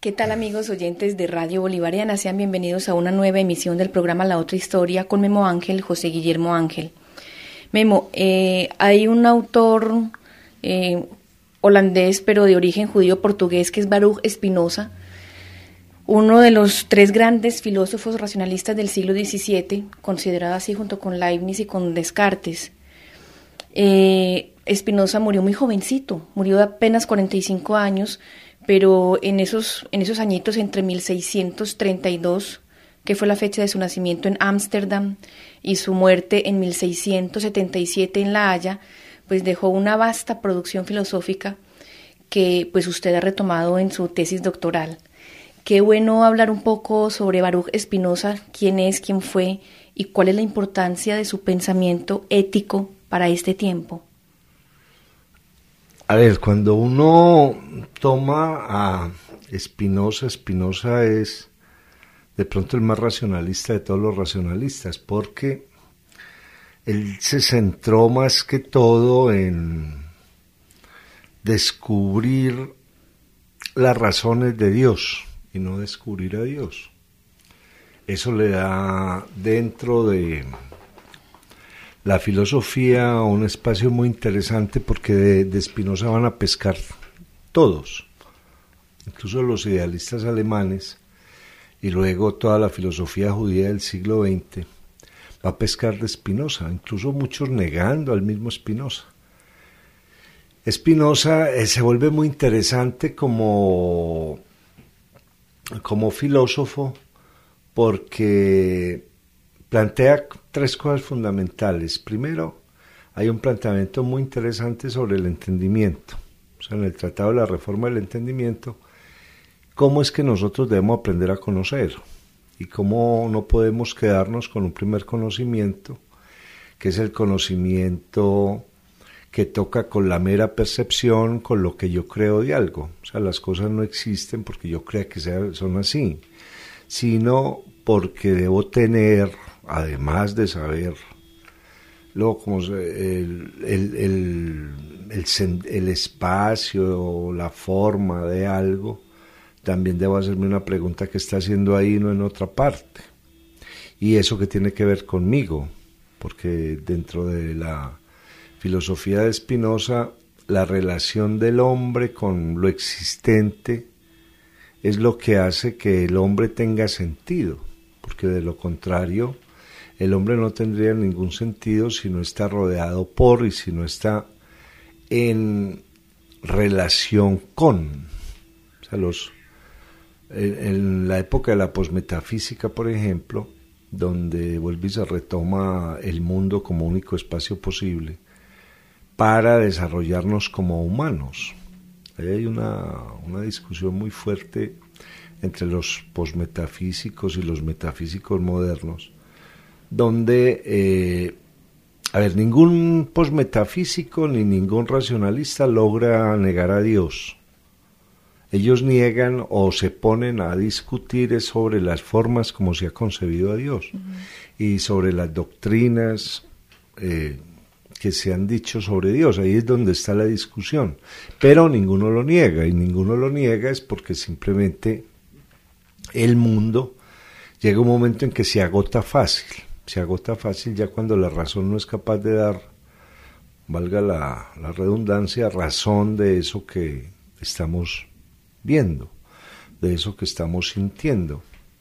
¿Qué tal, amigos oyentes de Radio Bolivariana? Sean bienvenidos a una nueva emisión del programa La Otra Historia con Memo Ángel, José Guillermo Ángel. Memo, hay un autor holandés, pero de origen judío-portugués, que es Baruch Spinoza, uno de los tres grandes filósofos racionalistas del siglo XVII, considerado así junto con Leibniz y con Descartes. Spinoza murió muy jovencito, murió de apenas 45 años, pero en esos añitos entre 1632, que fue la fecha de su nacimiento en Ámsterdam, y su muerte en 1677 en La Haya, pues dejó una vasta producción filosófica que pues usted ha retomado en su tesis doctoral. Qué bueno hablar un poco sobre Baruch Spinoza, quién es, quién fue y cuál es la importancia de su pensamiento ético para este tiempo. A ver, cuando uno toma a Spinoza, Spinoza es de pronto el más racionalista de todos los racionalistas, porque él se centró más que todo en descubrir las razones de Dios y no descubrir a Dios. Eso le da dentro de la filosofía un espacio muy interesante, porque de Spinoza van a pescar todos, incluso los idealistas alemanes, y luego toda la filosofía judía del siglo XX va a pescar de Spinoza, incluso muchos negando al mismo Spinoza. Spinoza se vuelve muy interesante como filósofo, porque plantea tres cosas fundamentales. Primero, hay un planteamiento muy interesante sobre el entendimiento. O sea, en el Tratado de la Reforma del Entendimiento, cómo es que nosotros debemos aprender a conocer y cómo no podemos quedarnos con un primer conocimiento, que es el conocimiento que toca con la mera percepción, con lo que yo creo de algo. O sea, las cosas no existen porque yo crea que son así, sino porque debo tener, además de saber luego como el espacio, la forma de algo, también debo hacerme una pregunta: ¿qué está haciendo ahí, no en otra parte? Y eso que tiene que ver conmigo, porque dentro de la filosofía de Spinoza, la relación del hombre con lo existente es lo que hace que el hombre tenga sentido, porque de lo contrario el hombre no tendría ningún sentido si no está rodeado por y si no está en relación con. O sea, en la época de la posmetafísica, por ejemplo, donde vuelve y se retoma el mundo como único espacio posible para desarrollarnos como humanos. Ahí hay una discusión muy fuerte entre los posmetafísicos y los metafísicos modernos, donde, ningún posmetafísico ni ningún racionalista logra negar a Dios. Ellos niegan o se ponen a discutir sobre las formas como se ha concebido a Dios, y sobre las doctrinas que se han dicho sobre Dios. Ahí es donde está la discusión, pero ninguno lo niega, y ninguno lo niega es porque simplemente el mundo llega un momento en que se agota fácil ya cuando la razón no es capaz de dar, valga la redundancia, razón de eso que estamos viendo, de eso que estamos sintiendo.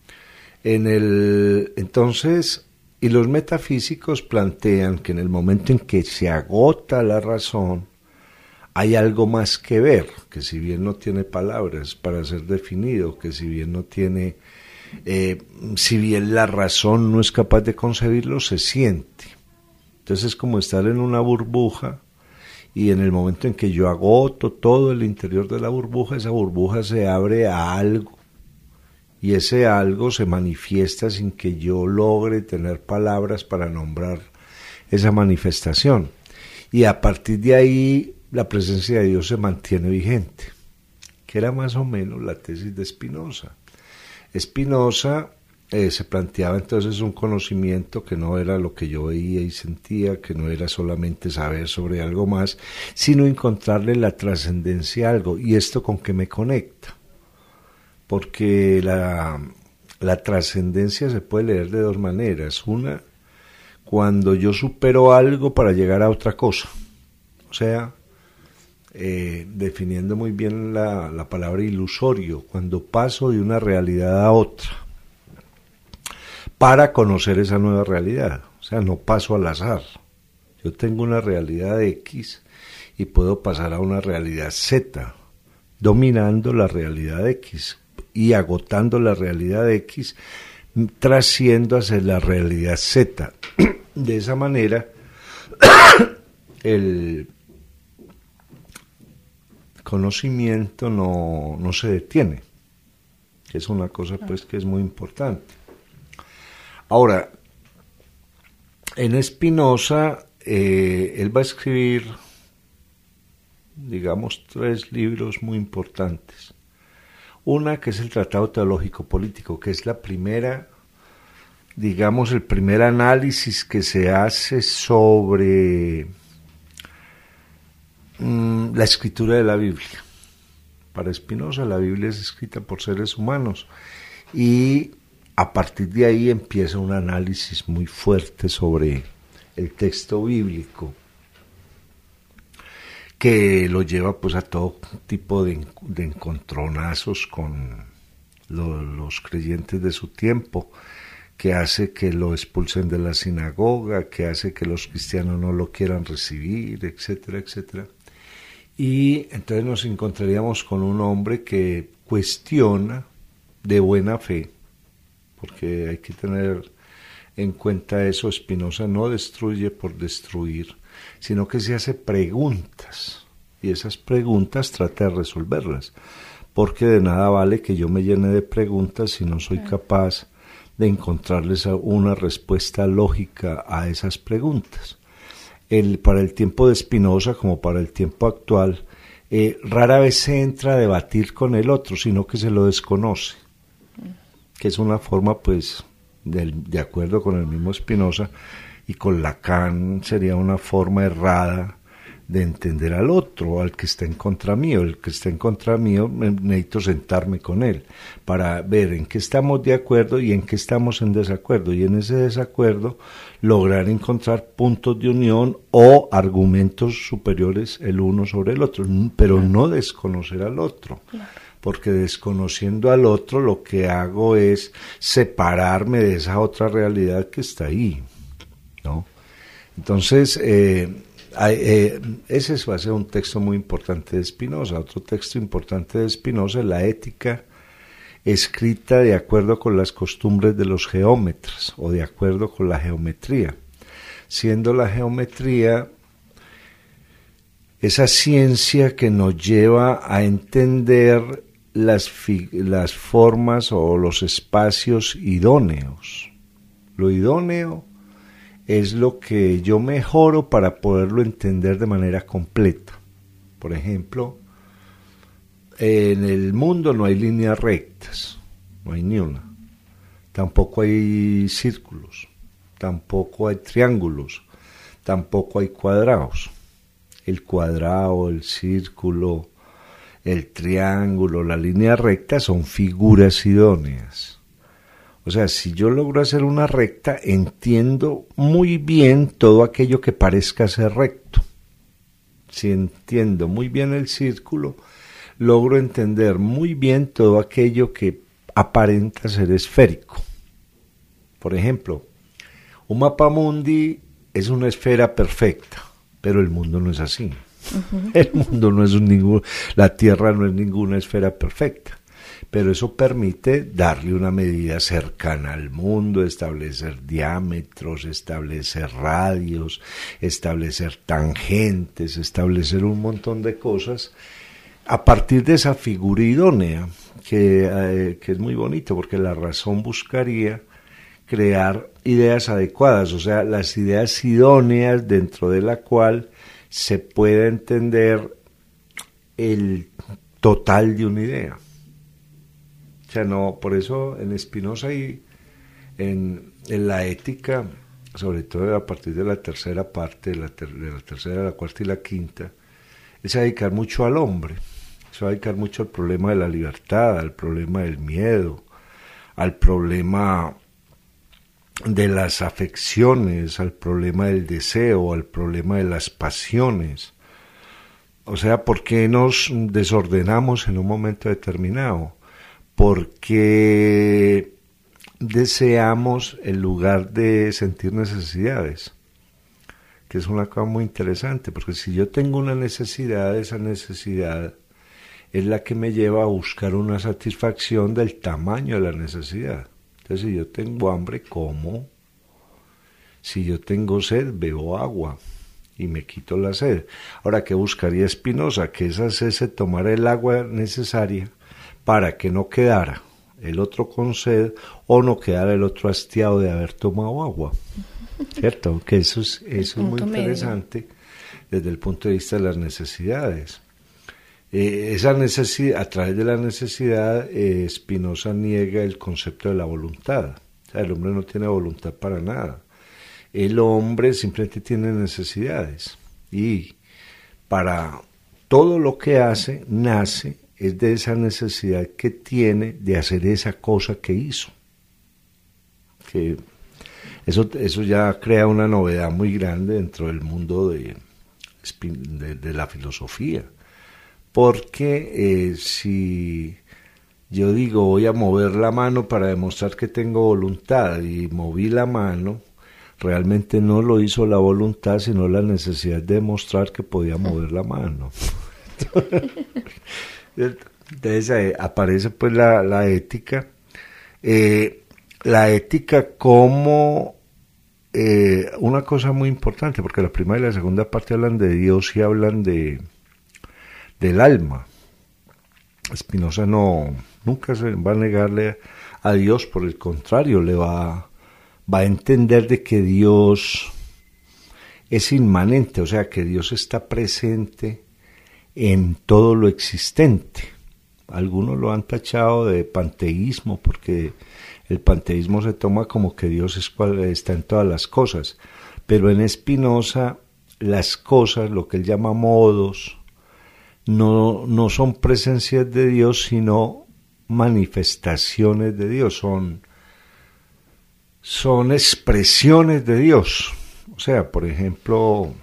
Entonces, y los metafísicos plantean que en el momento en que se agota la razón, hay algo más que ver, que si bien no tiene palabras para ser definido, que si bien no tiene, si bien la razón no es capaz de concebirlo, se siente. Entonces es como estar en una burbuja, y en el momento en que yo agoto todo el interior de la burbuja, esa burbuja se abre a algo, y ese algo se manifiesta sin que yo logre tener palabras para nombrar esa manifestación. Y a partir de ahí la presencia de Dios se mantiene vigente, que era más o menos la tesis de Spinoza. Spinoza se planteaba entonces un conocimiento que no era lo que yo veía y sentía, que no era solamente saber sobre algo más, sino encontrarle la trascendencia a algo. ¿Y esto con qué me conecta? porque la trascendencia se puede leer de dos maneras. Una, cuando yo supero algo para llegar a otra cosa. O sea, definiendo muy bien la palabra ilusorio, cuando paso de una realidad a otra para conocer esa nueva realidad. O sea, no paso al azar. Yo tengo una realidad X y puedo pasar a una realidad Z, dominando la realidad X y agotando la realidad X, trasciendo hacia la realidad Z. De esa manera, el conocimiento no se detiene, que es una cosa pues que es muy importante. Ahora, en Spinoza, él va a escribir, digamos, 3 libros muy importantes. Una que es el Tratado Teológico Político, que es la primera, digamos, el primer análisis que se hace sobre la escritura de la Biblia. Para Spinoza la Biblia es escrita por seres humanos y a partir de ahí empieza un análisis muy fuerte sobre el texto bíblico, que lo lleva pues a todo tipo de encontronazos con los creyentes de su tiempo, que hace que lo expulsen de la sinagoga, que hace que los cristianos no lo quieran recibir, etcétera, etcétera. Y entonces nos encontraríamos con un hombre que cuestiona de buena fe, porque hay que tener en cuenta eso. Spinoza no destruye por destruir, sino que se hace preguntas, y esas preguntas trata de resolverlas, porque de nada vale que yo me llene de preguntas si no soy capaz de encontrarles una respuesta lógica a esas preguntas. Para el tiempo de Spinoza, como para el tiempo actual, rara vez se entra a debatir con el otro, sino que se lo desconoce, que es una forma, pues, de acuerdo con el mismo Spinoza, y con Lacan sería una forma errada de entender al otro, al que está en contra mío. El que está en contra mío, necesito sentarme con él para ver en qué estamos de acuerdo y en qué estamos en desacuerdo, y en ese desacuerdo lograr encontrar puntos de unión o argumentos superiores el uno sobre el otro, pero no desconocer al otro. Porque desconociendo al otro lo que hago es separarme de esa otra realidad que está ahí, ¿no? Entonces, ese va a ser un texto muy importante de Spinoza. Otro texto importante de Spinoza es la Ética, escrita de acuerdo con las costumbres de los geómetras o de acuerdo con la geometría, siendo la geometría esa ciencia que nos lleva a entender las formas o los espacios idóneos. Lo idóneo es lo que yo mejoro para poderlo entender de manera completa. Por ejemplo, en el mundo no hay líneas rectas, no hay ni una. Tampoco hay círculos, tampoco hay triángulos, tampoco hay cuadrados. El cuadrado, el círculo, el triángulo, la línea recta son figuras idóneas. O sea, si yo logro hacer una recta, entiendo muy bien todo aquello que parezca ser recto. Si entiendo muy bien el círculo, logro entender muy bien todo aquello que aparenta ser esférico. Por ejemplo, un mapamundi es una esfera perfecta, pero el mundo no es así. El mundo no es la Tierra no es ninguna esfera perfecta, pero eso permite darle una medida cercana al mundo, establecer diámetros, establecer radios, establecer tangentes, establecer un montón de cosas a partir de esa figura idónea, que es muy bonito, porque la razón buscaría crear ideas adecuadas, o sea, las ideas idóneas dentro de la cual se pueda entender el total de una idea. O sea, no, por eso en Spinoza y en la Ética, sobre todo a partir de la tercera parte, de la tercera, la cuarta y la quinta, es dedicar mucho al hombre. Se va a dedicar mucho al problema de la libertad, al problema del miedo, al problema de las afecciones, al problema del deseo, al problema de las pasiones. O sea, ¿por qué nos desordenamos en un momento determinado? Porque deseamos en lugar de sentir necesidades, que es una cosa muy interesante, porque si yo tengo una necesidad, esa necesidad es la que me lleva a buscar una satisfacción del tamaño de la necesidad. Entonces, si yo tengo hambre, como. Si yo tengo sed, bebo agua y me quito la sed. Ahora, ¿qué buscaría Spinoza? Que esa sed se tomara el agua necesaria para que no quedara el otro con sed o no quedara el otro hastiado de haber tomado agua. ¿Cierto? Que eso es muy interesante desde el punto de vista de las necesidades. Esa necesidad, a través de la necesidad, Spinoza niega el concepto de la voluntad. O sea, el hombre no tiene voluntad para nada. El hombre simplemente tiene necesidades y para todo lo que hace, nace, es de esa necesidad que tiene de hacer esa cosa que hizo. Que eso ya crea una novedad muy grande dentro del mundo de la filosofía. Porque si yo digo voy a mover la mano para demostrar que tengo voluntad y moví la mano, realmente no lo hizo la voluntad, sino la necesidad de demostrar que podía mover la mano. Entonces aparece pues la ética. La ética como una cosa muy importante, porque la primera y la segunda parte hablan de Dios y hablan del alma. Spinoza nunca se va a negarle a Dios, por el contrario, le va a entender de que Dios es inmanente, o sea, que Dios está presente en todo lo existente. Algunos lo han tachado de panteísmo, porque el panteísmo se toma como que Dios está en todas las cosas, pero en Spinoza las cosas, lo que él llama modos, no son presencias de Dios, sino manifestaciones de Dios, son expresiones de Dios. O sea, por ejemplo,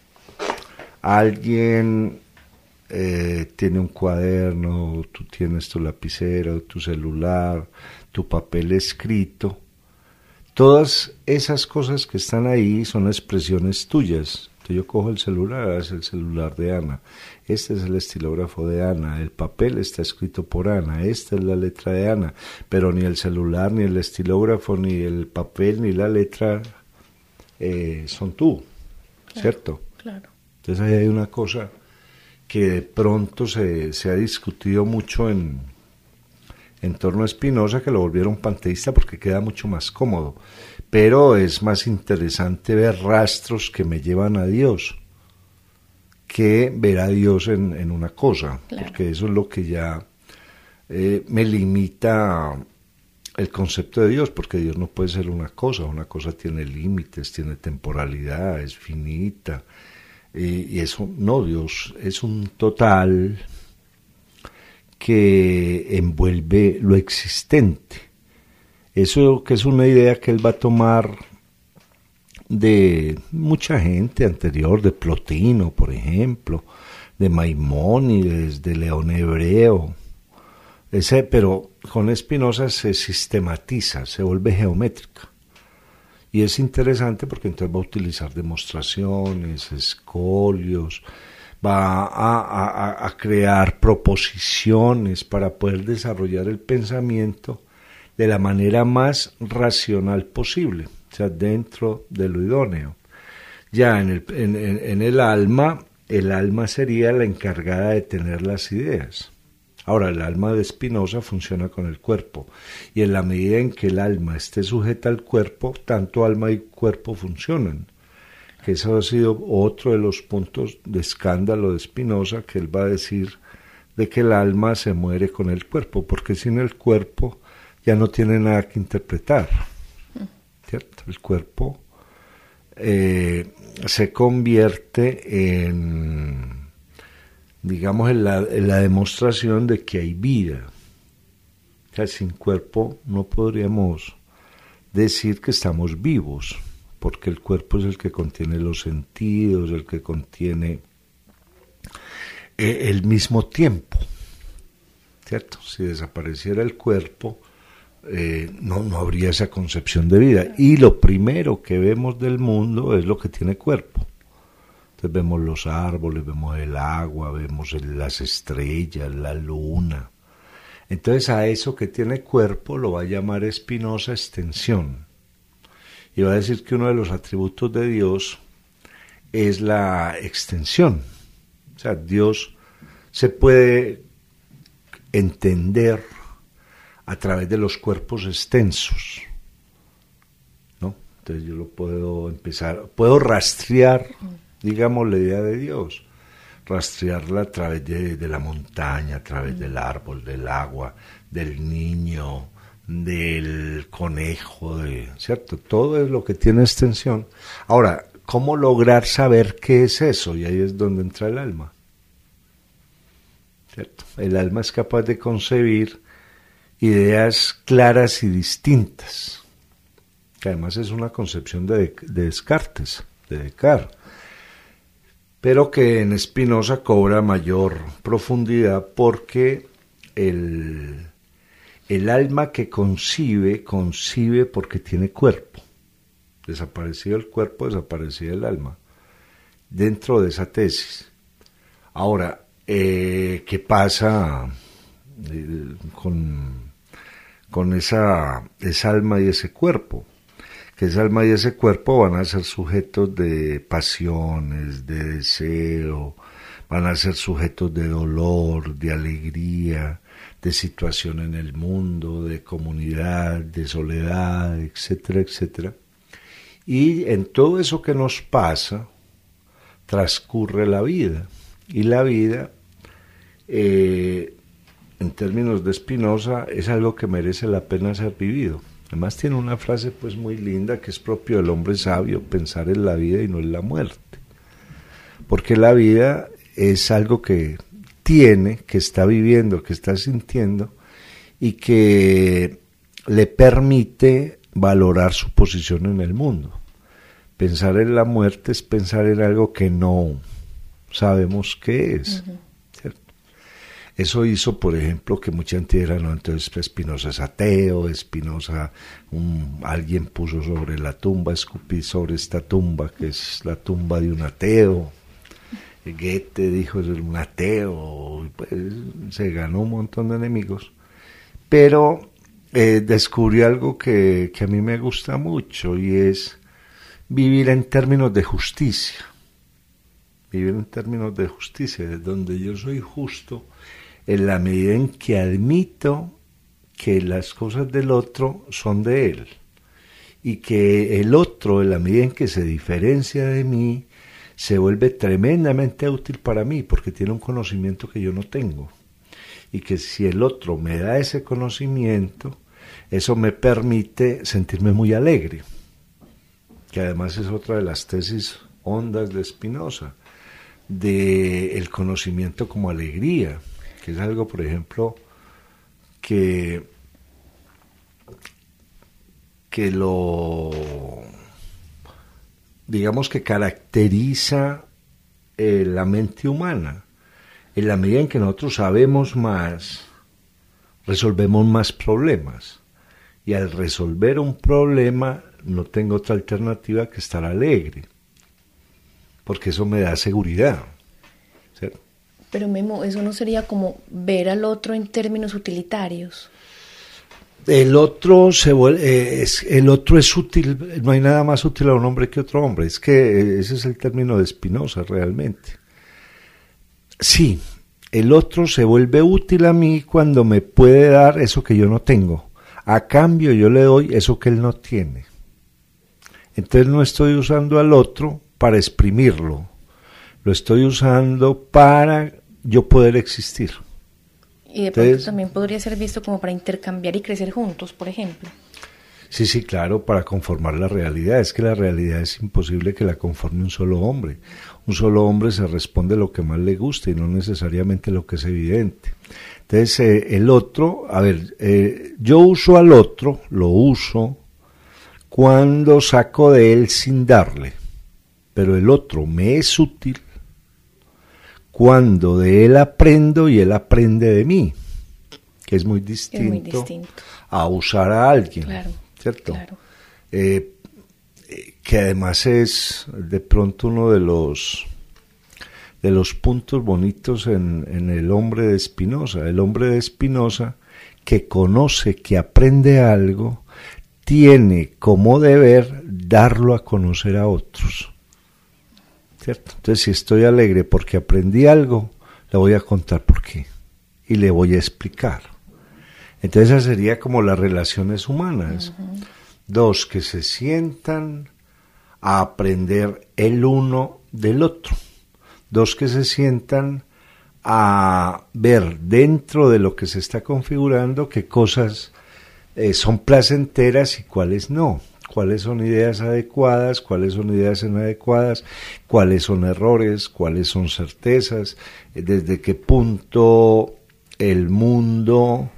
alguien tiene un cuaderno, tú tienes tu lapicero, tu celular, tu papel escrito. Todas esas cosas que están ahí son expresiones tuyas. Entonces yo cojo el celular, es el celular de Ana. Este es el estilógrafo de Ana, el papel está escrito por Ana, esta es la letra de Ana, pero ni el celular, ni el estilógrafo, ni el papel, ni la letra son tú, claro, ¿cierto? Claro. Entonces ahí hay una cosa que de pronto se ha discutido mucho en torno a Spinoza, que lo volvieron panteísta porque queda mucho más cómodo, pero es más interesante ver rastros que me llevan a Dios que ver a Dios en una cosa, claro, porque eso es lo que ya me limita el concepto de Dios, porque Dios no puede ser una cosa tiene límites, tiene temporalidad, es finita, y eso no, Dios es un total que envuelve lo existente. Eso que es una idea que él va a tomar de mucha gente anterior, de Plotino, por ejemplo, de Maimónides, de León Hebreo, pero con Spinoza se sistematiza, se vuelve geométrica. Y es interesante porque entonces va a utilizar demostraciones, escolios, va a crear proposiciones para poder desarrollar el pensamiento de la manera más racional posible, o sea, dentro de lo idóneo. Ya en el alma sería la encargada de tener las ideas. Ahora, el alma de Spinoza funciona con el cuerpo, y en la medida en que el alma esté sujeta al cuerpo, tanto alma y cuerpo funcionan. Que eso ha sido otro de los puntos de escándalo de Spinoza, que él va a decir de que el alma se muere con el cuerpo, porque sin el cuerpo ya no tiene nada que interpretar, ¿cierto? El cuerpo se convierte en digamos, en la demostración de que hay vida. O sea, sin cuerpo no podríamos decir que estamos vivos, porque el cuerpo es el que contiene los sentidos, el que contiene el mismo tiempo, ¿cierto? Si desapareciera el cuerpo, no habría esa concepción de vida. Y lo primero que vemos del mundo es lo que tiene cuerpo. Entonces vemos los árboles, vemos el agua, vemos las estrellas, la luna. Entonces a eso que tiene cuerpo lo va a llamar Spinoza extensión. Y va a decir que uno de los atributos de Dios es la extensión. O sea, Dios se puede entender a través de los cuerpos extensos, ¿no? Entonces yo lo puedo rastrear, digamos, la idea de Dios, rastrearla a través de la montaña, a través del árbol, del agua, del niño, del conejo, ¿cierto? Todo es lo que tiene extensión. Ahora, ¿cómo lograr saber qué es eso? Y ahí es donde entra el alma, ¿cierto? El alma es capaz de concebir ideas claras y distintas, que además es una concepción de Descartes, de Descartes, pero que en Spinoza cobra mayor profundidad porque el alma que concibe porque tiene cuerpo. Desaparecido el cuerpo, desaparecido el alma, dentro de esa tesis. Ahora, ¿qué pasa con esa alma y ese cuerpo? Que esa alma y ese cuerpo van a ser sujetos de pasiones, de deseo, van a ser sujetos de dolor, de alegría, de situación en el mundo, de comunidad, de soledad, etcétera, etcétera. Y en todo eso que nos pasa, transcurre la vida. Y la vida, en términos de Spinoza, es algo que merece la pena ser vivido. Además tiene una frase pues muy linda que es propio del hombre sabio, pensar en la vida y no en la muerte. Porque la vida es algo que tiene, que está viviendo, que está sintiendo y que le permite valorar su posición en el mundo. Pensar en la muerte es pensar en algo que no sabemos qué es. Uh-huh. ¿Cierto? Eso hizo, por ejemplo, que mucha gente dijera, no, entonces Spinoza es ateo, Spinoza, alguien puso sobre la tumba, escupí sobre esta tumba, que es la tumba de un ateo. Goethe dijo, es un ateo, pues, se ganó un montón de enemigos, pero descubrió algo que a mí me gusta mucho y es vivir en términos de justicia. Vivir en términos de justicia, de donde yo soy justo en la medida en que admito que las cosas del otro son de él y que el otro, en la medida en que se diferencia de mí, se vuelve tremendamente útil para mí porque tiene un conocimiento que yo no tengo y que si el otro me da ese conocimiento, eso me permite sentirme muy alegre, que además es otra de las tesis hondas de Spinoza, de el conocimiento como alegría, que es algo, por ejemplo, que lo, digamos que caracteriza la mente humana. En la medida en que nosotros sabemos más, resolvemos más problemas. Y al resolver un problema, no tengo otra alternativa que estar alegre. Porque eso me da seguridad. ¿Cierto? Pero Memo, ¿eso no sería como ver al otro en términos utilitarios? El otro es útil, no hay nada más útil a un hombre que otro hombre, es que ese es el término de Spinoza realmente. Sí, el otro se vuelve útil a mí cuando me puede dar eso que yo no tengo, a cambio yo le doy eso que él no tiene. Entonces no estoy usando al otro para exprimirlo, lo estoy usando para yo poder existir. Y de pronto también podría ser visto como para intercambiar y crecer juntos, por ejemplo. Sí, sí, claro, para conformar la realidad. Es que la realidad es imposible que la conforme un solo hombre. Un solo hombre se responde lo que más le gusta y no necesariamente lo que es evidente. Entonces, el otro, a ver, yo uso al otro, lo uso cuando saco de él sin darle, pero el otro me es útil cuando de él aprendo y él aprende de mí, que es muy distinto, a usar a alguien, claro, ¿cierto? Claro. Que además es de pronto uno de los puntos bonitos en el hombre de Spinoza. El hombre de Spinoza, que conoce, que aprende algo, tiene como deber darlo a conocer a otros, ¿cierto? Entonces, si estoy alegre porque aprendí algo, le voy a contar por qué y le voy a explicar. Entonces, esa sería como las relaciones humanas. Uh-huh. Dos que se sientan a aprender el uno del otro. Dos que se sientan a ver dentro de lo que se está configurando qué cosas son placenteras y cuáles no, cuáles son ideas adecuadas, cuáles son ideas inadecuadas, cuáles son errores, cuáles son certezas, desde qué punto el mundo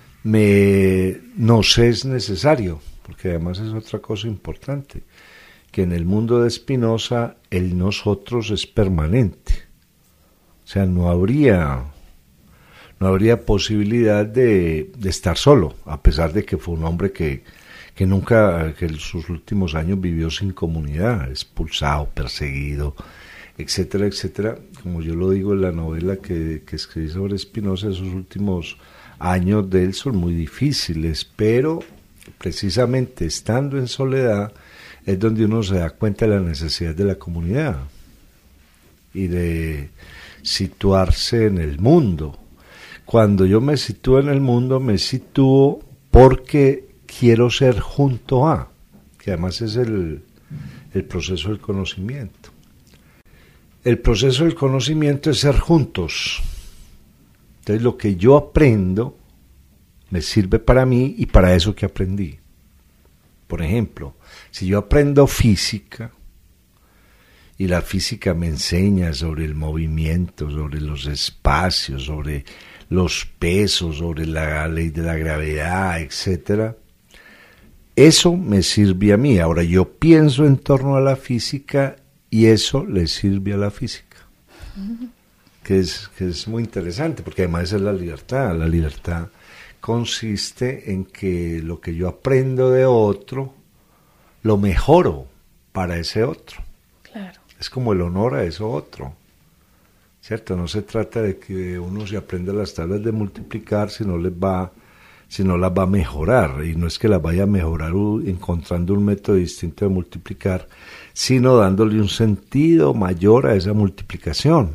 nos es necesario, porque además es otra cosa importante, que en el mundo de Spinoza el nosotros es permanente, o sea, no habría posibilidad de estar solo, a pesar de que fue un hombre que nunca, que en sus últimos años vivió sin comunidad, expulsado, perseguido, etcétera, etcétera. Como yo lo digo en la novela que escribí sobre Spinoza, esos últimos años de él son muy difíciles, pero precisamente estando en soledad es donde uno se da cuenta de la necesidad de la comunidad y de situarse en el mundo. Cuando yo me sitúo en el mundo, me sitúo porque quiero ser junto a, que además es el proceso del conocimiento. El proceso del conocimiento es ser juntos. Entonces lo que yo aprendo me sirve para mí y para eso que aprendí. Por ejemplo, si yo aprendo física, y la física me enseña sobre el movimiento, sobre los espacios, sobre los pesos, sobre la ley de la gravedad, etcétera, eso me sirve a mí. Ahora yo pienso en torno a la física y eso le sirve a la física, que es muy interesante, porque además es la libertad. La libertad consiste en que lo que yo aprendo de otro lo mejoro para ese otro. Claro. Es como el honor a eso otro, ¿cierto? No se trata de que uno se aprenda las tablas de multiplicar si no las va a mejorar, y no es que las vaya a mejorar encontrando un método distinto de multiplicar, sino dándole un sentido mayor a esa multiplicación.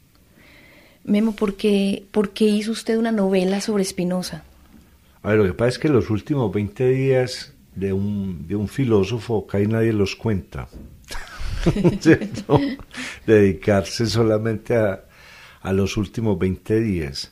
Memo, ¿por qué hizo usted una novela sobre Spinoza? A ver, lo que pasa es que los últimos 20 días de un filósofo casi nadie los cuenta. ¿Cierto? Dedicarse solamente a los últimos 20 días.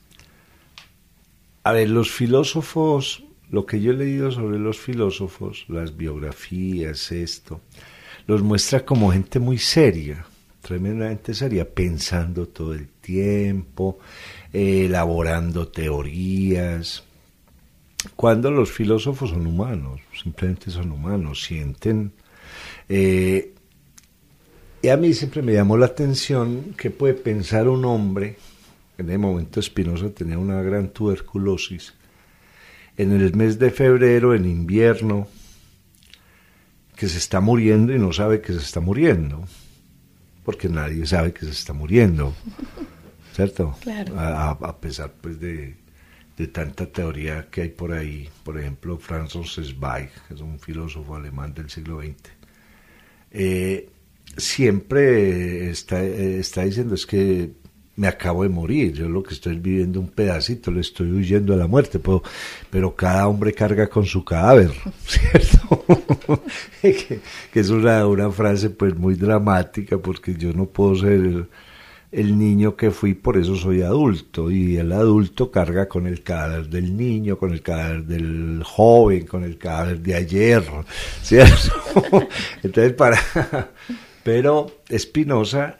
A ver, los filósofos, lo que yo he leído sobre los filósofos, las biografías, los muestra como gente muy seria, tremendamente seria, pensando todo el tiempo, elaborando teorías, cuando los filósofos son humanos, simplemente son humanos, sienten. Y a mí siempre me llamó la atención qué puede pensar un hombre. En ese momento Spinoza tenía una gran tuberculosis. En el mes de febrero, en invierno, que se está muriendo y no sabe que se está muriendo, porque nadie sabe que se está muriendo, ¿cierto? Claro. A pesar pues de tanta teoría que hay por ahí. Por ejemplo, Franz Zweig, que es un filósofo alemán del siglo XX, siempre está diciendo, es que me acabo de morir, yo lo que estoy viviendo un pedacito, le estoy huyendo a la muerte, pero cada hombre carga con su cadáver, ¿cierto? que es una frase pues muy dramática, porque yo no puedo ser el niño que fui, por eso soy adulto, y el adulto carga con el cadáver del niño, con el cadáver del joven, con el cadáver de ayer, ¿cierto? Entonces, pero Spinoza,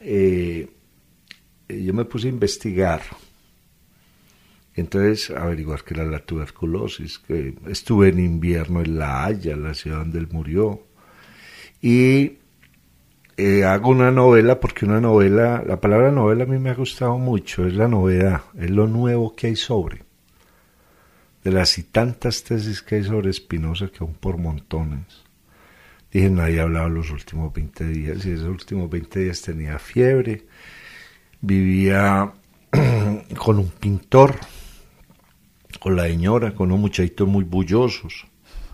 yo me puse a investigar, entonces averiguar qué era la tuberculosis, que estuve en invierno en La Haya, la ciudad donde él murió, y hago una novela, porque una novela, la palabra novela a mí me ha gustado mucho, es la novedad, es lo nuevo que hay sobre, de las y tantas tesis que hay sobre Spinoza, que aún por montones. Dije, nadie ha hablado los últimos 20 días, y esos últimos 20 días tenía fiebre, vivía con un pintor, con la señora, con unos muchachitos muy bullosos,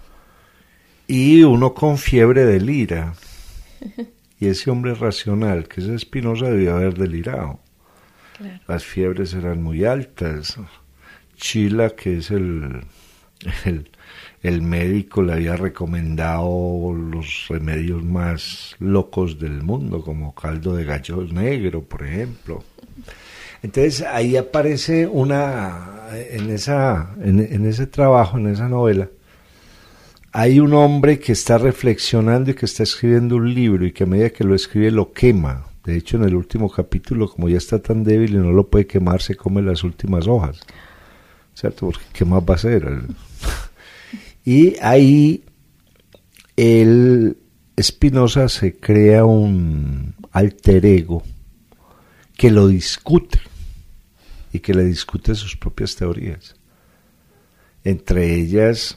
y uno con fiebre delira. Y ese hombre racional, que es Spinoza, debió haber delirado. Claro. Las fiebres eran muy altas. Chila, que es el médico, le había recomendado los remedios más locos del mundo, como caldo de gallo negro, por ejemplo. Entonces ahí aparece en ese trabajo, en esa novela, hay un hombre que está reflexionando y que está escribiendo un libro, y que a medida que lo escribe lo quema. De hecho, en el último capítulo, como ya está tan débil y no lo puede quemar, se come las últimas hojas, ¿cierto? Porque ¿qué más va a hacer? Y ahí Spinoza se crea un alter ego que lo discute y que le discute sus propias teorías. Entre ellas,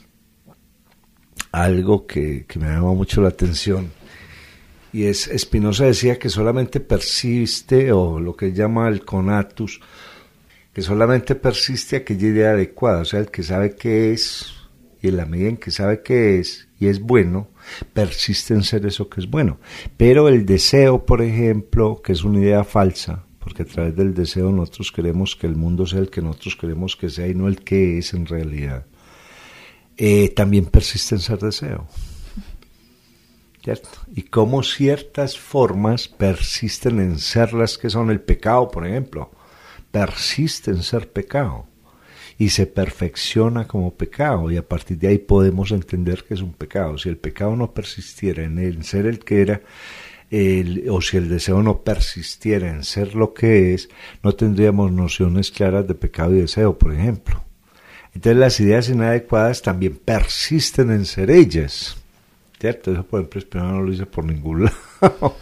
algo que me llama mucho la atención, y es, Spinoza decía que solamente persiste, o lo que él llama el conatus, que solamente persiste aquella idea adecuada, o sea, el que sabe qué es, y en la medida en que sabe qué es, y es bueno, persiste en ser eso que es bueno. Pero el deseo, por ejemplo, que es una idea falsa, porque a través del deseo nosotros queremos que el mundo sea el que nosotros queremos que sea, y no el que es en realidad, también persiste en ser deseo, ¿cierto? Y como ciertas formas persisten en ser las que son. El pecado, por ejemplo, persiste en ser pecado y se perfecciona como pecado, y a partir de ahí podemos entender que es un pecado. Si el pecado no persistiera en ser el que era, o si el deseo no persistiera en ser lo que es, no tendríamos nociones claras de pecado y deseo, por ejemplo. Entonces las ideas inadecuadas también persisten en ser ellas, ¿cierto? Eso, por ejemplo, Spinoza no lo dice por ningún lado.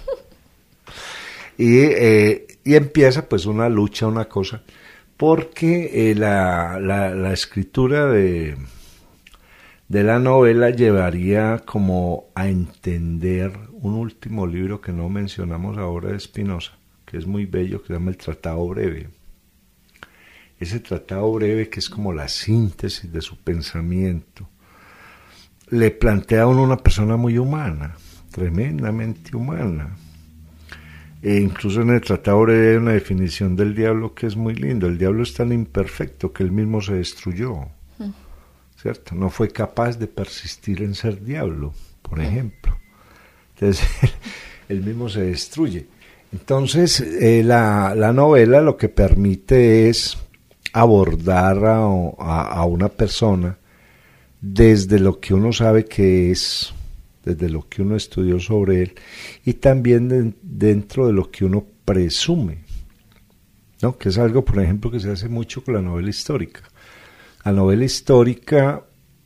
Y empieza pues una lucha, una cosa, porque la escritura de la novela llevaría como a entender un último libro que no mencionamos ahora de Spinoza, que es muy bello, que se llama El Tratado Breve. Ese tratado breve, que es como la síntesis de su pensamiento, le plantea a uno una persona muy humana, tremendamente humana. E incluso en el tratado breve hay una definición del diablo que es muy lindo. El diablo es tan imperfecto que él mismo se destruyó, ¿cierto? No fue capaz de persistir en ser diablo, por ejemplo. Entonces, él mismo se destruye. Entonces, la novela lo que permite es abordar a una persona desde lo que uno sabe que es, desde lo que uno estudió sobre él, y también dentro de lo que uno presume, ¿no? Que es algo, por ejemplo, que se hace mucho con la novela histórica. La novela histórica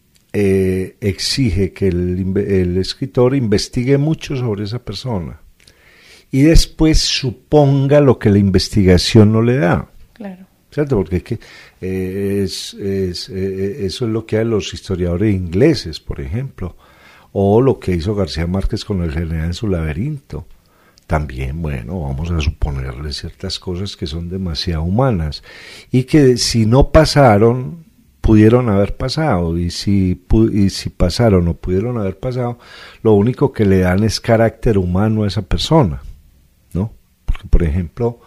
exige que el escritor investigue mucho sobre esa persona y después suponga lo que la investigación no le da. Claro. ¿Cierto? Porque eso es lo que hacen los historiadores ingleses, por ejemplo, o lo que hizo García Márquez con El General en su laberinto. También, bueno, vamos a suponerle ciertas cosas que son demasiado humanas y que si no pasaron, pudieron haber pasado, y si pasaron o pudieron haber pasado, lo único que le dan es carácter humano a esa persona, ¿no? Porque, por ejemplo,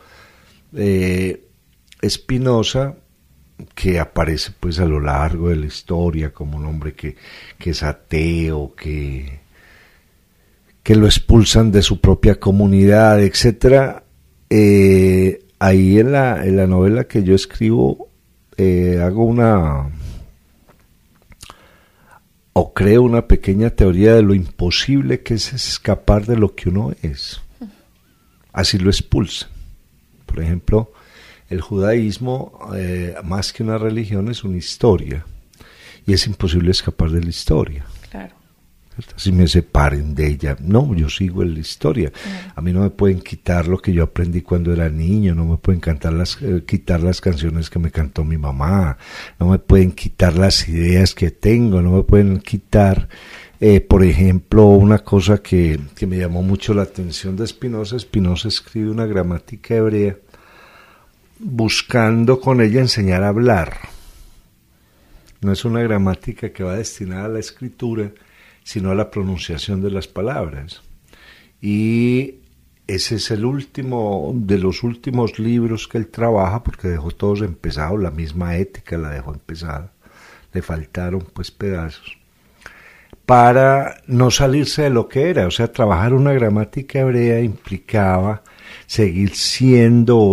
Spinoza, que aparece pues a lo largo de la historia como un hombre que es ateo, que lo expulsan de su propia comunidad, etcétera, ahí en la novela que yo escribo hago creo una pequeña teoría de lo imposible que es escapar de lo que uno es. Así lo expulsan. Por ejemplo, el judaísmo, más que una religión, es una historia. Y es imposible escapar de la historia. Claro. Si me separen de ella, no, yo sigo en la historia. A mí no me pueden quitar lo que yo aprendí cuando era niño, no me pueden quitar las canciones que me cantó mi mamá, no me pueden quitar las ideas que tengo, no me pueden quitar, por ejemplo, una cosa que me llamó mucho la atención de Spinoza. Spinoza escribe una gramática hebrea buscando con ella enseñar a hablar. No es una gramática que va destinada a la escritura, sino a la pronunciación de las palabras. Y ese es el último de los últimos libros que él trabaja, porque dejó todos empezados, la misma Ética la dejó empezada, le faltaron pues pedazos, para no salirse de lo que era. O sea, trabajar una gramática hebrea implicaba seguir siendo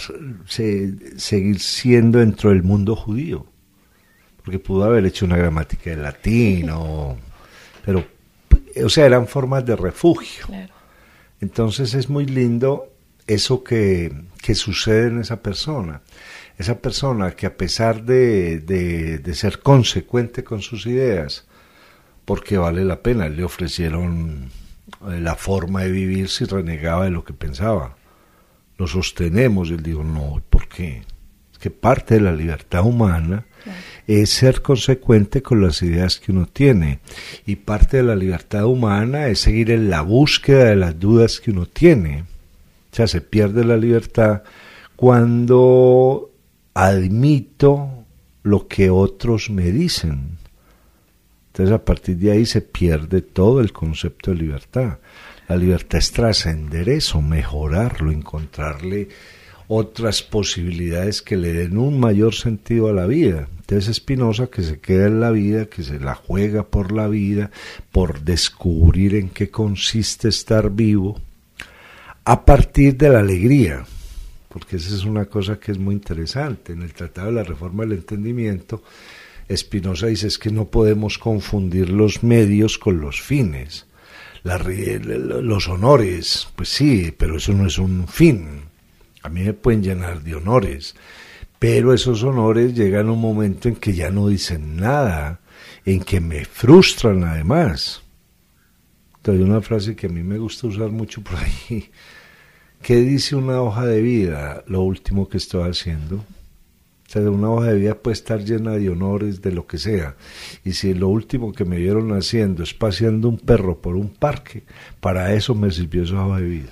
dentro del mundo judío, porque pudo haber hecho una gramática de latín pero, o sea, eran formas de refugio. Claro. Entonces es muy lindo eso que sucede en esa persona que a pesar de ser consecuente con sus ideas, porque vale la pena, le ofrecieron la forma de vivir si renegaba de lo que pensaba. Lo sostenemos, y él dijo, no, ¿por qué? Es que parte de la libertad humana es ser consecuente con las ideas que uno tiene, y parte de la libertad humana es seguir en la búsqueda de las dudas que uno tiene. O sea, se pierde la libertad cuando admito lo que otros me dicen. Entonces, a partir de ahí se pierde todo el concepto de libertad. La libertad es trascender eso, mejorarlo, encontrarle otras posibilidades que le den un mayor sentido a la vida. Entonces Spinoza, que se queda en la vida, que se la juega por la vida, por descubrir en qué consiste estar vivo, a partir de la alegría, porque esa es una cosa que es muy interesante. En el Tratado de la Reforma del Entendimiento, Spinoza dice es que no podemos confundir los medios con los fines. Los honores, pues sí, pero eso no es un fin. A mí me pueden llenar de honores, pero esos honores llegan a un momento en que ya no dicen nada, en que me frustran además. Entonces, hay una frase que a mí me gusta usar mucho por ahí. ¿Qué dice una hoja de vida? Lo último que estoy haciendo. O sea, una hoja de vida puede estar llena de honores, de lo que sea. Y si lo último que me vieron haciendo es paseando un perro por un parque, para eso me sirvió esa hoja de vida.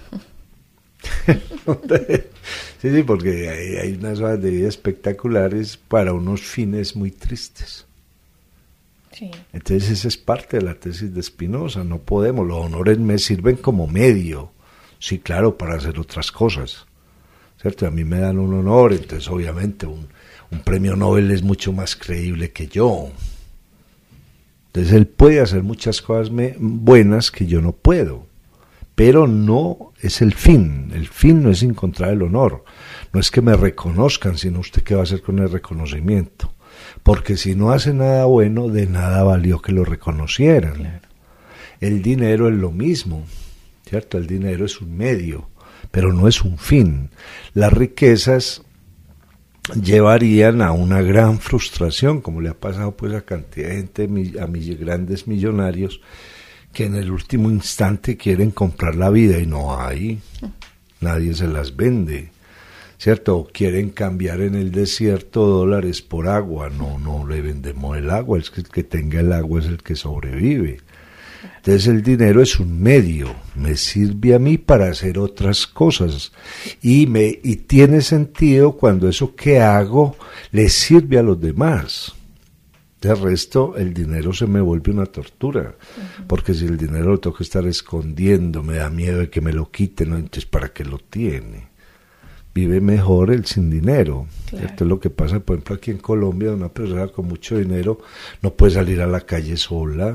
Sí, porque hay unas hojas de vida espectaculares para unos fines muy tristes. Sí. Entonces esa es parte de la tesis de Spinoza. No podemos, los honores me sirven como medio, sí, claro, para hacer otras cosas, ¿cierto? A mí me dan un honor, entonces obviamente un premio Nobel es mucho más creíble que yo. Entonces él puede hacer muchas cosas buenas que yo no puedo, pero no es el fin no es encontrar el honor, no es que me reconozcan, sino usted qué va a hacer con el reconocimiento, porque si no hace nada bueno, de nada valió que lo reconocieran. Claro. El dinero es lo mismo, ¿cierto? El dinero es un medio, pero no es un fin. Las riquezas llevarían a una gran frustración, como le ha pasado pues a cantidad de gente, a grandes millonarios, que en el último instante quieren comprar la vida y no hay, nadie se las vende, ¿cierto? O quieren cambiar en el desierto dólares por agua, no le vendemos el agua, es que el que tenga el agua es el que sobrevive. Entonces el dinero es un medio, me sirve a mí para hacer otras cosas y tiene sentido cuando eso que hago le sirve a los demás. De resto, el dinero se me vuelve una tortura, porque si el dinero lo tengo que estar escondiendo, me da miedo de que me lo quiten, ¿no? Entonces ¿para qué lo tiene? Vive mejor el sin dinero. Claro. Esto es lo que pasa, por ejemplo, aquí en Colombia, una persona con mucho dinero no puede salir a la calle sola.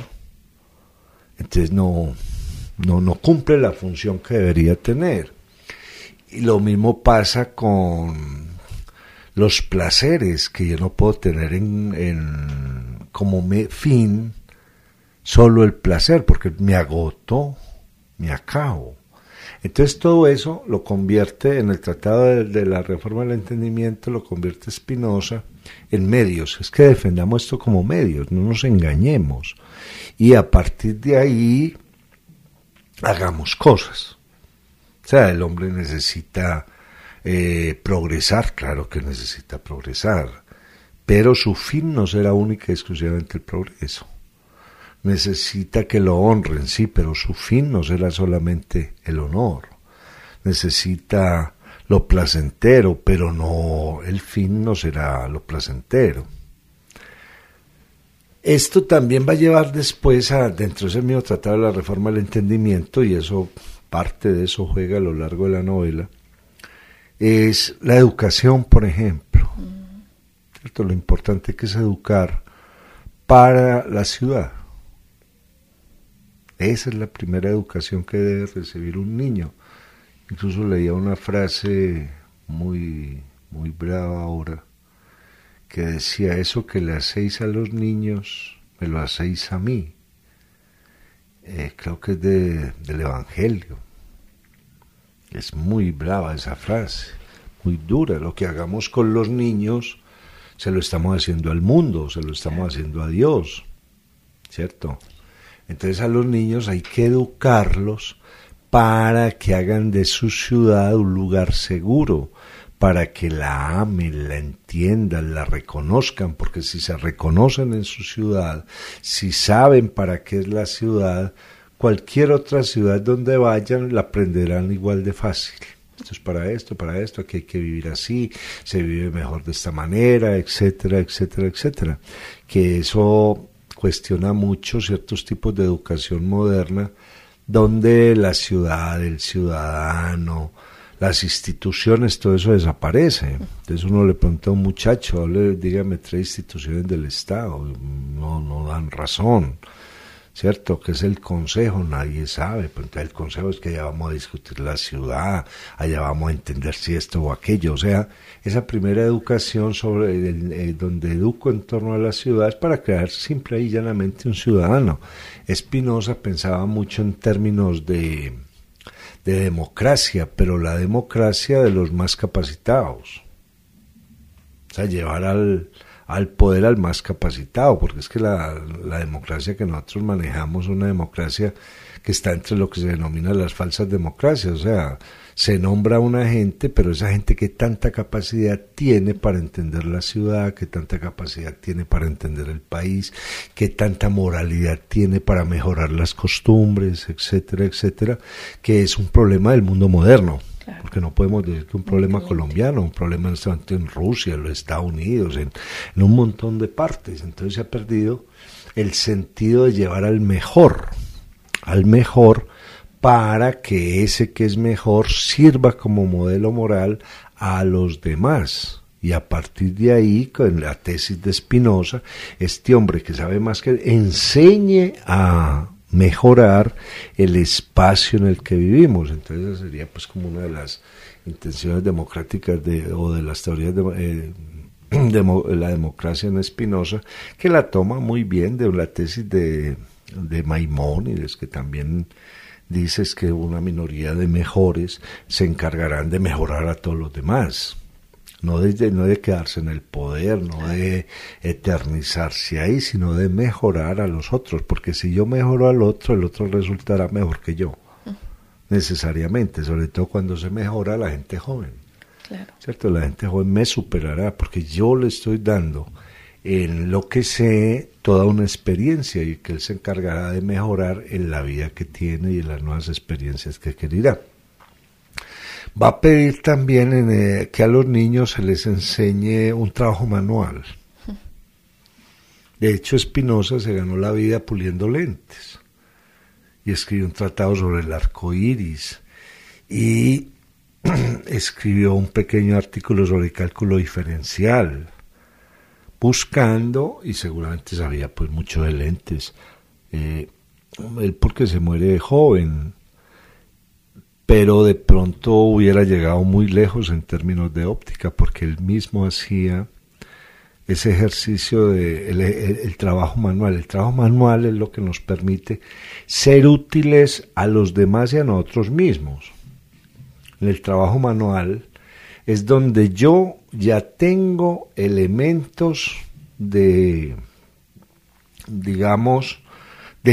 Entonces no cumple la función que debería tener. Y lo mismo pasa con los placeres que yo no puedo tener como fin solo el placer, porque me agoto, me acabo. Entonces todo eso lo convierte en el Tratado de la Reforma del Entendimiento, lo convierte Spinoza en medios. Es que defendamos esto como medios, no nos engañemos. Y a partir de ahí hagamos cosas. O sea, el hombre necesita progresar, claro que necesita progresar, pero su fin no será única y exclusivamente el progreso. Necesita que lo honren, sí, pero su fin no será solamente el honor. Necesita lo placentero, pero no, el fin no será lo placentero. Esto también va a llevar después dentro de ese mismo Tratado de la Reforma del Entendimiento, y eso, parte de eso juega a lo largo de la novela, es la educación, por ejemplo. ¿Cierto? Lo importante que es educar para la ciudad. Esa es la primera educación que debe recibir un niño. Incluso leía una frase muy, muy brava ahora, que decía: eso que le hacéis a los niños, me lo hacéis a mí. Creo que es del Evangelio. Es muy brava esa frase, muy dura. Lo que hagamos con los niños, se lo estamos haciendo al mundo, se lo estamos haciendo a Dios, ¿cierto? Entonces a los niños hay que educarlos para que hagan de su ciudad un lugar seguro, para que la amen, la entiendan, la reconozcan, porque si se reconocen en su ciudad, si saben para qué es la ciudad, cualquier otra ciudad donde vayan la aprenderán igual de fácil. Esto es para esto, aquí hay que vivir así, se vive mejor de esta manera, etcétera, etcétera, etcétera. Que eso cuestiona mucho ciertos tipos de educación moderna, donde la ciudad, el ciudadano, las instituciones, todo eso desaparece. Entonces uno le pregunta a un muchacho, dígame 3 instituciones del Estado, no dan razón, ¿cierto? ¿Qué es el consejo? Nadie sabe. Pero entonces el consejo es que allá vamos a discutir la ciudad, allá vamos a entender si esto o aquello. O sea, esa primera educación sobre donde educo en torno a la ciudad es para crear simple y llanamente un ciudadano. Spinoza pensaba mucho en términos de democracia, pero la democracia de los más capacitados. O sea, llevar al poder al más capacitado, porque es que la democracia que nosotros manejamos es una democracia que está entre lo que se denomina las falsas democracias. O sea, se nombra a una gente, pero esa gente que tanta capacidad tiene para entender la ciudad, que tanta capacidad tiene para entender el país, que tanta moralidad tiene para mejorar las costumbres, etcétera, etcétera, que es un problema del mundo moderno. Claro. Porque no podemos decir que un problema colombiano, un problema en Rusia, en los Estados Unidos, en un montón de partes. Entonces se ha perdido el sentido de llevar al mejor, para que ese que es mejor sirva como modelo moral a los demás. Y a partir de ahí, con la tesis de Spinoza, este hombre que sabe más que él, enseñe a mejorar el espacio en el que vivimos. Entonces esa sería pues como una de las intenciones democráticas o de las teorías de la democracia en Spinoza, que la toma muy bien de la tesis de Maimónides, que también dices que una minoría de mejores se encargarán de mejorar a todos los demás. No de quedarse en el poder, no de eternizarse ahí, sino de mejorar a los otros, porque si yo mejoro al otro, el otro resultará mejor que yo, necesariamente, sobre todo cuando se mejora la gente joven. Claro. ¿Cierto? La gente joven me superará, porque yo le estoy dando en lo que sé toda una experiencia, y que él se encargará de mejorar en la vida que tiene y en las nuevas experiencias que querrá. Va a pedir también que a los niños se les enseñe un trabajo manual. De hecho, Spinoza se ganó la vida puliendo lentes y escribió un tratado sobre el arco iris y escribió un pequeño artículo sobre cálculo diferencial, buscando, y seguramente sabía pues mucho de lentes, él porque se muere de joven, pero de pronto hubiera llegado muy lejos en términos de óptica, porque él mismo hacía ese ejercicio de el trabajo manual. El trabajo manual es lo que nos permite ser útiles a los demás y a nosotros mismos. En el trabajo manual es donde yo ya tengo elementos de, digamos, de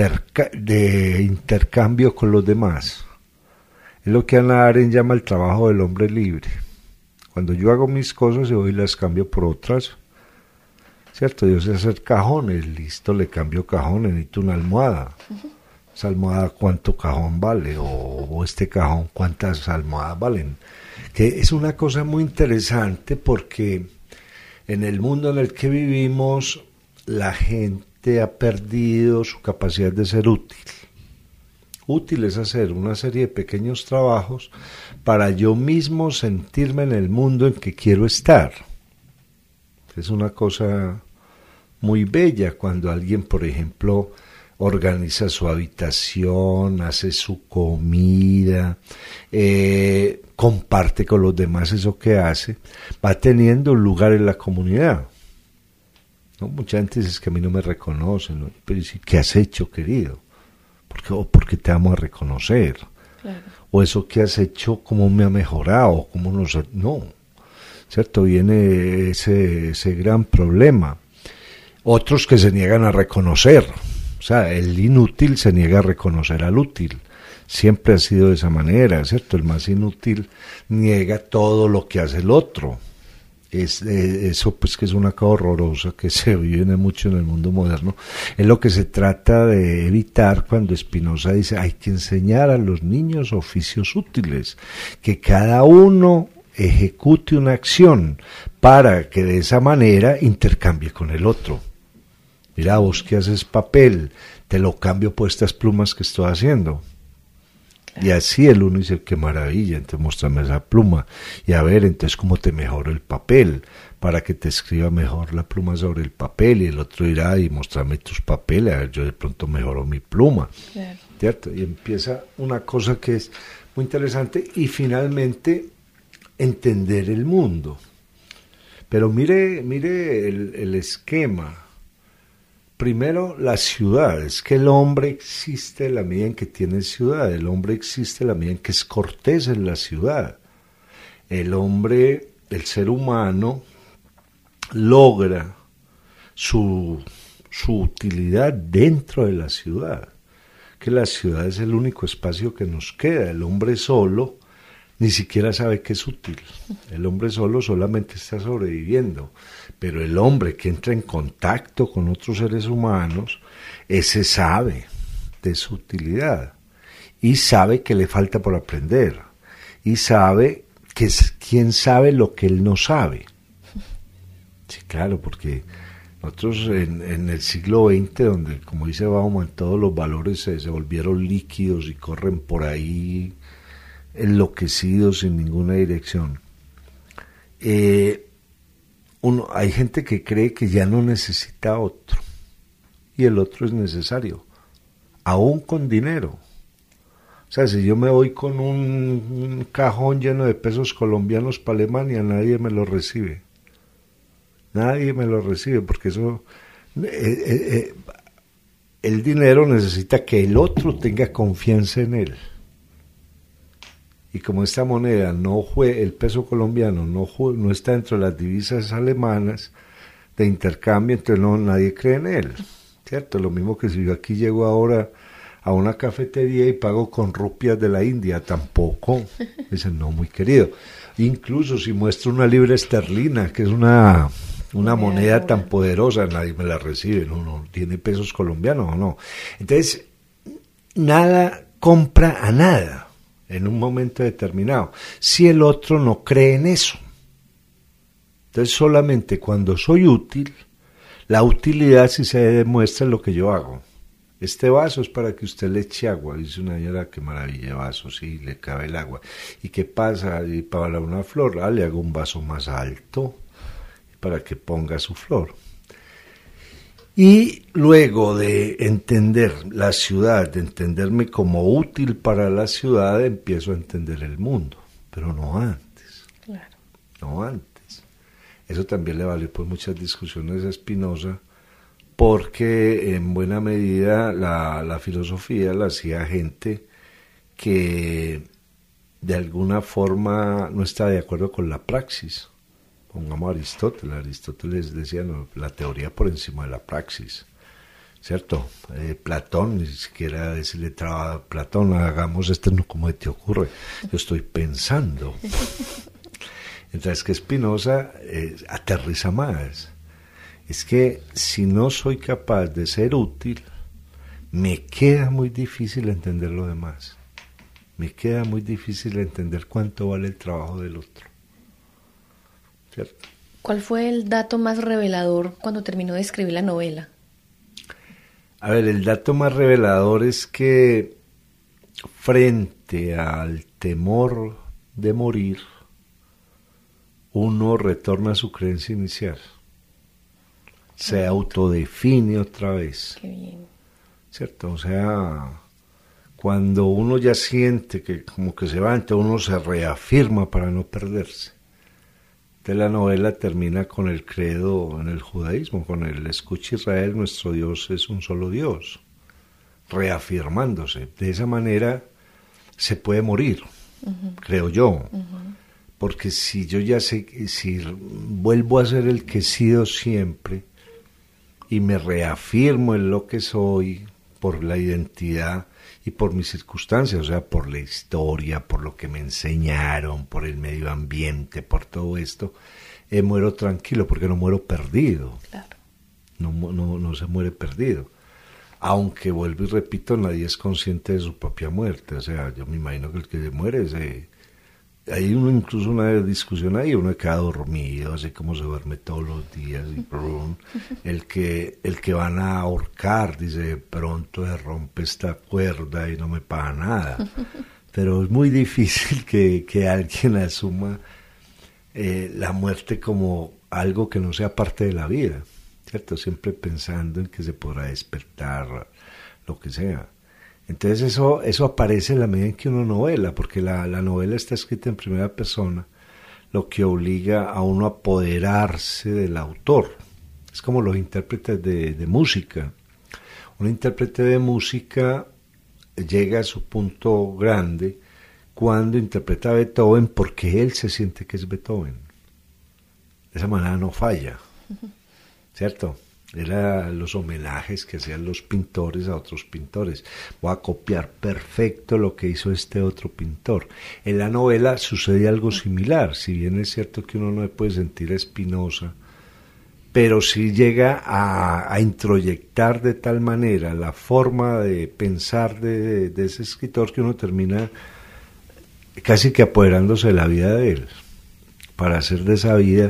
intercambio con los demás. Es lo que Hannah Arendt llama el trabajo del hombre libre. Cuando yo hago mis cosas y hoy las cambio por otras, ¿cierto? Yo sé hacer cajones, listo, le cambio cajones, necesito una almohada. Esa almohada, ¿cuánto cajón vale? O este cajón, ¿cuántas almohadas valen? Que es una cosa muy interesante porque en el mundo en el que vivimos, la gente ha perdido su capacidad de ser útil. Útil es hacer una serie de pequeños trabajos para yo mismo sentirme en el mundo en que quiero estar. Es una cosa muy bella cuando alguien, por ejemplo, organiza su habitación, hace su comida, comparte con los demás eso que hace, va teniendo un lugar en la comunidad. ¿No? Mucha gente dice que a mí no me reconocen, ¿no? Pero dice, ¿qué has hecho, querido? Porque te vamos a reconocer. Claro. O eso que has hecho, ¿cómo me ha mejorado? ¿Cómo no? ¿Cierto? Viene ese gran problema. Otros que se niegan a reconocer. O sea, el inútil se niega a reconocer al útil. Siempre ha sido de esa manera, ¿cierto? El más inútil niega todo lo que hace el otro. Eso pues que es una cosa horrorosa que se vive mucho en el mundo moderno. Es lo que se trata de evitar cuando Spinoza dice hay que enseñar a los niños oficios útiles, que cada uno ejecute una acción para que de esa manera intercambie con el otro. Mira, vos que haces papel, te lo cambio por estas plumas que estoy haciendo. Y así el uno dice, qué maravilla, entonces muéstrame esa pluma. Y a ver, entonces cómo te mejoro el papel, para que te escriba mejor la pluma sobre el papel. Y el otro dirá, y muéstrame tus papeles, a ver, yo de pronto mejoro mi pluma. Claro. ¿Cierto? Y empieza una cosa que es muy interesante. Y finalmente, entender el mundo. Pero mire el esquema. Primero, las ciudades, que el hombre existe en la medida en que tiene ciudad, el hombre existe en la medida en que es cortés en la ciudad. El hombre, el ser humano, logra su utilidad dentro de la ciudad, que la ciudad es el único espacio que nos queda. El hombre solo ni siquiera sabe que es útil. El hombre solo solamente está sobreviviendo. Pero el hombre que entra en contacto con otros seres humanos, ese sabe de su utilidad. Y sabe que le falta por aprender. Y sabe que quién sabe lo que él no sabe. Sí, claro, porque nosotros en el siglo XX, donde, como dice Bauman, todos los valores se volvieron líquidos y corren por ahí enloquecidos sin ninguna dirección. Hay gente que cree que ya no necesita otro y el otro es necesario, aún con dinero. O sea, si yo me voy con un cajón lleno de pesos colombianos para Alemania, nadie me lo recibe. Nadie me lo recibe porque eso... el dinero necesita que el otro tenga confianza en él. Y como esta moneda el peso colombiano no está dentro de las divisas alemanas de intercambio, entonces nadie cree en él, ¿cierto? Lo mismo que si yo aquí llego ahora a una cafetería y pago con rupias de la India, tampoco. Dicen, no, muy querido. Incluso si muestro una libra esterlina, que es una moneda tan poderosa, nadie me la recibe, no tiene pesos colombianos o no. Entonces, nada compra a nada en un momento determinado, si el otro no cree en eso. Entonces solamente cuando soy útil, la utilidad sí se demuestra en lo que yo hago. Este vaso es para que usted le eche agua, dice una señora, qué maravilla de vaso, sí, le cabe el agua. ¿Y qué pasa? Y para una flor, le hago un vaso más alto para que ponga su flor. Y luego de entender la ciudad, de entenderme como útil para la ciudad, empiezo a entender el mundo, pero no antes. Claro. No antes. Eso también le valió por muchas discusiones a Spinoza, porque en buena medida la filosofía la hacía gente que de alguna forma no está de acuerdo con la praxis. Pongamos a Aristóteles. Aristóteles decía, no, la teoría por encima de la praxis, ¿cierto? Platón, ni siquiera decirle a Platón, hagamos esto, no como te ocurre, yo estoy pensando. Entonces que Spinoza aterriza más. Es que si no soy capaz de ser útil, me queda muy difícil entender lo demás. Me queda muy difícil entender cuánto vale el trabajo del otro. ¿Cierto? ¿Cuál fue el dato más revelador cuando terminó de escribir la novela? A ver, el dato más revelador es que frente al temor de morir, uno retorna a su creencia inicial. Se autodefine otra vez. Qué bien. ¿Cierto? O sea, cuando uno ya siente que como que se va, entonces uno se reafirma para no perderse. Entonces la novela termina con el credo en el judaísmo, con el escucha Israel, nuestro Dios es un solo Dios, reafirmándose. De esa manera se puede morir, creo yo, porque si yo ya sé, si vuelvo a ser el que he sido siempre y me reafirmo en lo que soy por la identidad y por mis circunstancias, o sea, por la historia, por lo que me enseñaron, por el medio ambiente, por todo esto, muero tranquilo porque no muero perdido. Claro. No se muere perdido. Aunque vuelvo y repito, nadie es consciente de su propia muerte. O sea, yo me imagino que el que se muere hay incluso una discusión ahí, uno queda dormido, así como se duerme todos los días, y el que van a ahorcar, dice, pronto se rompe esta cuerda y no me paga nada. Pero es muy difícil que alguien asuma la muerte como algo que no sea parte de la vida, ¿cierto? Siempre pensando en que se podrá despertar, lo que sea. Entonces eso aparece en la medida en que uno novela, porque la novela está escrita en primera persona, lo que obliga a uno a apoderarse del autor. Es como los intérpretes de música. Un intérprete de música llega a su punto grande cuando interpreta a Beethoven porque él se siente que es Beethoven. De esa manera no falla, ¿cierto? Eran los homenajes que hacían los pintores a otros pintores. Voy a copiar perfecto lo que hizo este otro pintor. En la novela sucede algo similar, si bien es cierto que uno no puede sentir a Spinoza, pero sí llega a introyectar de tal manera la forma de pensar de ese escritor que uno termina casi que apoderándose de la vida de él, para hacer de esa vida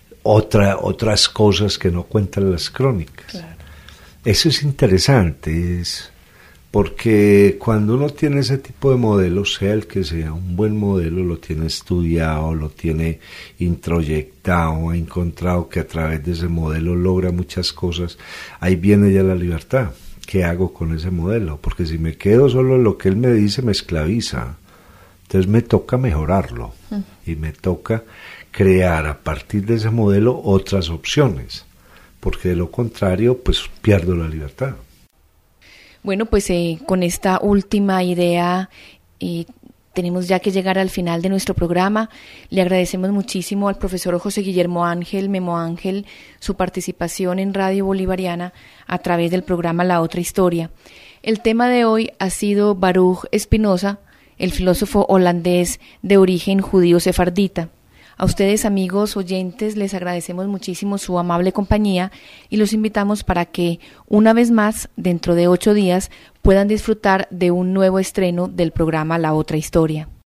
otras cosas que no cuentan las crónicas. Claro. Eso es interesante, porque cuando uno tiene ese tipo de modelo, sea el que sea, un buen modelo, lo tiene estudiado, lo tiene introyectado, ha encontrado que a través de ese modelo logra muchas cosas, ahí viene ya la libertad. ¿Qué hago con ese modelo? Porque si me quedo solo en lo que él me dice, me esclaviza. Entonces me toca mejorarlo y me toca crear a partir de ese modelo otras opciones, porque de lo contrario pues pierdo la libertad. Bueno, pues con esta última idea tenemos ya que llegar al final de nuestro programa. Le agradecemos muchísimo al profesor José Guillermo Ángel, Memo Ángel, su participación en Radio Bolivariana a través del programa La Otra Historia. El tema de hoy ha sido Baruch Spinoza, el filósofo holandés de origen judío sefardita. A ustedes, amigos oyentes, les agradecemos muchísimo su amable compañía y los invitamos para que, una vez más, dentro de 8 días, puedan disfrutar de un nuevo estreno del programa La Otra Historia.